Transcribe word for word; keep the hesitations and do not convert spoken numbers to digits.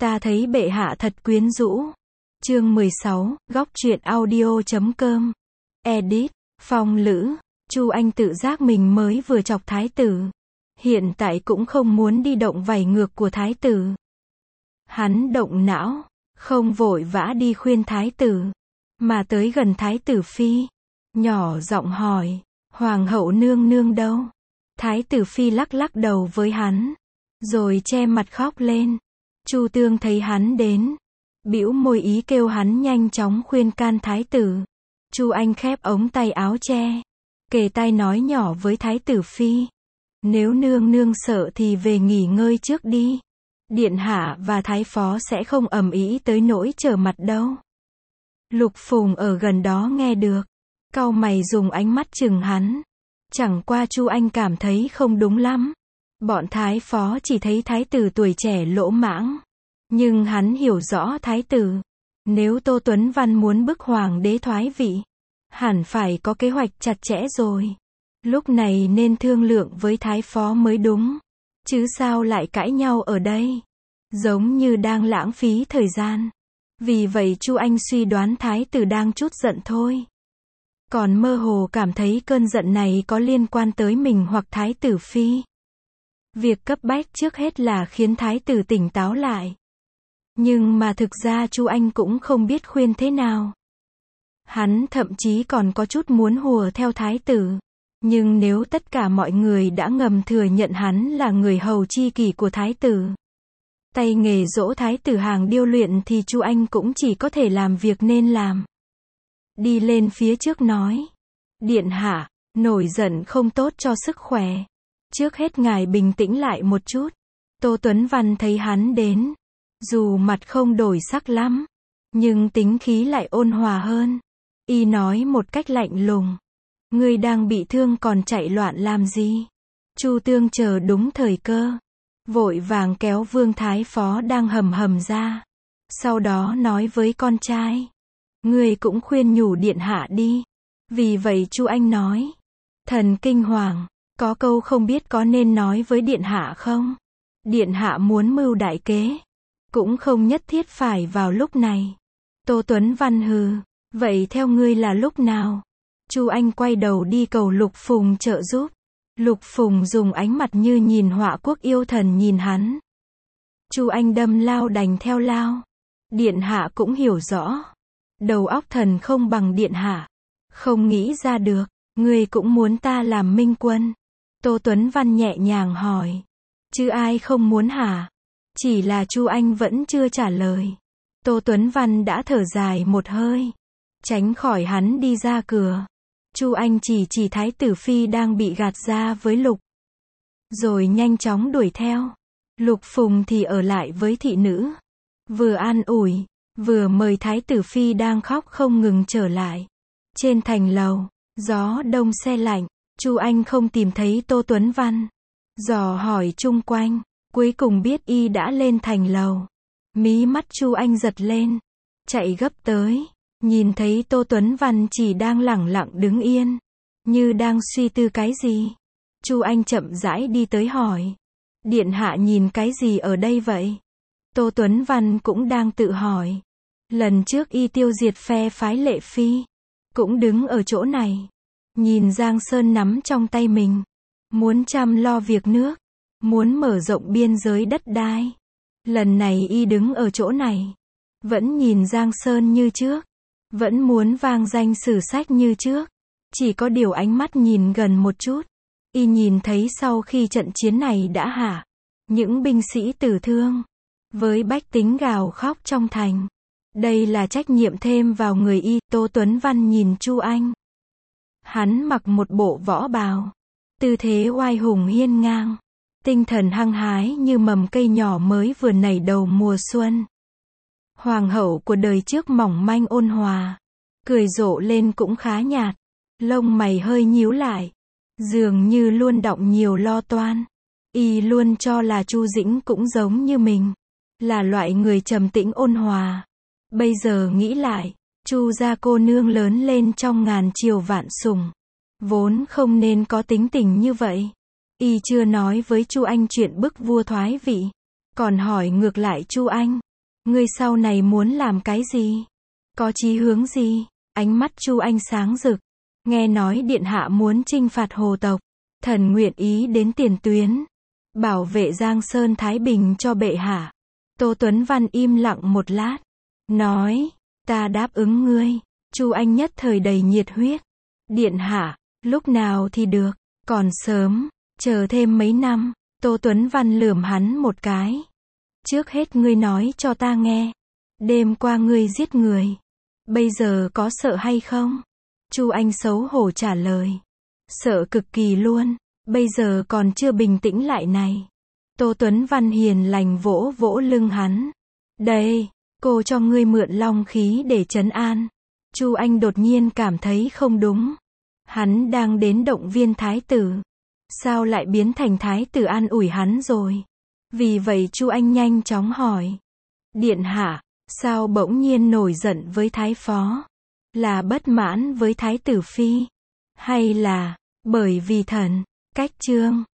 Ta thấy bệ hạ thật quyến rũ. Chương mười sáu, góc truyện audio chấm com. Edit, Phong Lữ. Chu Anh tự giác mình mới vừa chọc thái tử. Hiện tại cũng không muốn đi động vảy ngược của thái tử. Hắn động não, không vội vã đi khuyên thái tử, mà tới gần thái tử phi, nhỏ giọng hỏi, hoàng hậu nương nương đâu? Thái tử phi lắc lắc đầu với hắn, rồi che mặt khóc lên. Chu Tương thấy hắn đến, bĩu môi ý kêu hắn nhanh chóng khuyên can thái tử. Chu Anh khép ống tay áo che, kề tai nói nhỏ với thái tử phi, nếu nương nương sợ thì về nghỉ ngơi trước đi. Điện hạ và thái phó sẽ không ầm ĩ tới nỗi trở mặt đâu. Lục Phùng ở gần đó nghe được, cau mày dùng ánh mắt chừng hắn. Chẳng qua Chu Anh cảm thấy không đúng lắm. Bọn thái phó chỉ thấy thái tử tuổi trẻ lỗ mãng, nhưng hắn hiểu rõ thái tử. Nếu Tô Tuấn Văn muốn bức hoàng đế thoái vị, hẳn phải có kế hoạch chặt chẽ rồi. Lúc này nên thương lượng với thái phó mới đúng. Chứ sao lại cãi nhau ở đây? Giống như đang lãng phí thời gian. Vì vậy Chu Anh suy đoán thái tử đang chút giận thôi. Còn mơ hồ cảm thấy cơn giận này có liên quan tới mình hoặc thái tử phi. Việc cấp bách trước hết là khiến thái tử tỉnh táo lại. Nhưng mà thực ra Chu Anh cũng không biết khuyên thế nào. Hắn thậm chí còn có chút muốn hùa theo thái tử. Nhưng nếu tất cả mọi người đã ngầm thừa nhận hắn là người hầu chi kỷ của thái tử, tay nghề dỗ thái tử hàng điêu luyện, thì Chu Anh cũng chỉ có thể làm việc nên làm. Đi lên phía trước nói, điện hạ, nổi giận không tốt cho sức khỏe. Trước hết ngài bình tĩnh lại một chút. Tô Tuấn Văn thấy hắn đến, dù mặt không đổi sắc lắm, nhưng tính khí lại ôn hòa hơn. Y nói một cách lạnh lùng, ngươi đang bị thương còn chạy loạn làm gì? Chu Tương chờ đúng thời cơ, vội vàng kéo Vương Thái Phó đang hầm hầm ra. Sau đó nói với con trai, ngươi cũng khuyên nhủ điện hạ đi. Vì vậy Chu Anh nói, thần kinh hoàng, có câu không biết có nên nói với điện hạ không? Điện hạ muốn mưu đại kế, cũng không nhất thiết phải vào lúc này. Tô Tuấn Văn hừ, vậy theo ngươi là lúc nào? Chu Anh quay đầu đi cầu Lục Phùng trợ giúp. Lục Phùng dùng ánh mặt như nhìn họa quốc yêu thần nhìn hắn. Chu Anh đâm lao đành theo lao. Điện hạ cũng hiểu rõ. Đầu óc thần không bằng điện hạ. Không nghĩ ra được. Ngươi cũng muốn ta làm minh quân? Tô Tuấn Văn nhẹ nhàng hỏi. Chứ ai không muốn hả? Chỉ là Chu Anh vẫn chưa trả lời. Tô Tuấn Văn đã thở dài một hơi, tránh khỏi hắn đi ra cửa. Chu Anh chỉ chỉ thái tử phi đang bị gạt ra với Lục, rồi nhanh chóng đuổi theo. Lục Phùng thì ở lại với thị nữ, vừa an ủi, vừa mời thái tử phi đang khóc không ngừng trở lại. Trên thành lầu, gió đông se lạnh, Chu Anh không tìm thấy Tô Tuấn Văn, dò hỏi chung quanh, cuối cùng biết y đã lên thành lầu. Mí mắt Chu Anh giật lên, chạy gấp tới, nhìn thấy Tô Tuấn Văn chỉ đang lẳng lặng đứng yên, như đang suy tư cái gì. Chu Anh chậm rãi đi tới hỏi, điện hạ nhìn cái gì ở đây vậy? Tô Tuấn Văn cũng đang tự hỏi, lần trước y tiêu diệt phe phái Lệ Phi, cũng đứng ở chỗ này, nhìn Giang Sơn nắm trong tay mình, muốn chăm lo việc nước, muốn mở rộng biên giới đất đai. Lần này y đứng ở chỗ này, vẫn nhìn Giang Sơn như trước, vẫn muốn vang danh sử sách như trước. Chỉ có điều ánh mắt nhìn gần một chút, y nhìn thấy sau khi trận chiến này đã hạ, những binh sĩ tử thương, với bách tính gào khóc trong thành. Đây là trách nhiệm thêm vào người y. Tô Tuấn Văn nhìn Chu Anh. Hắn mặc một bộ võ bào, tư thế oai hùng hiên ngang, tinh thần hăng hái như mầm cây nhỏ mới vừa nảy đầu mùa xuân. Hoàng hậu của đời trước mỏng manh ôn hòa, cười rộ lên cũng khá nhạt, lông mày hơi nhíu lại, dường như luôn đọng nhiều lo toan. Y luôn cho là Chu Dĩnh cũng giống như mình, là loại người trầm tĩnh ôn hòa. Bây giờ nghĩ lại, Chu gia cô nương lớn lên trong ngàn chiều vạn sủng, vốn không nên có tính tình như vậy. Y chưa nói với Chu Anh chuyện bức vua thoái vị, còn hỏi ngược lại Chu Anh, Ngươi sau này muốn làm cái gì? Có chí hướng gì? Ánh mắt Chu Anh sáng rực. Nghe nói điện hạ muốn chinh phạt hồ tộc. Thần nguyện ý đến tiền tuyến. Bảo vệ Giang Sơn Thái Bình cho bệ hạ. Tô Tuấn Văn im lặng một lát. Nói, ta đáp ứng ngươi. Chu Anh nhất thời đầy nhiệt huyết. Điện hạ, lúc nào thì được, còn sớm, chờ thêm mấy năm. Tô Tuấn Văn lườm hắn một cái. Trước hết ngươi nói cho ta nghe. Đêm qua ngươi giết người. Bây giờ có sợ hay không? Chu Anh xấu hổ trả lời. Sợ cực kỳ luôn. Bây giờ còn chưa bình tĩnh lại này. Tô Tuấn Văn hiền lành vỗ vỗ lưng hắn. Đây, cô cho ngươi mượn long khí để trấn an. Chu Anh đột nhiên cảm thấy không đúng. Hắn đang đến động viên thái tử. Sao lại biến thành thái tử an ủi hắn rồi? Vì vậy Chu Anh nhanh chóng hỏi. Điện hạ, sao bỗng nhiên nổi giận với thái phó? Là bất mãn với thái tử phi? Hay là, bởi vì thần, cách trương,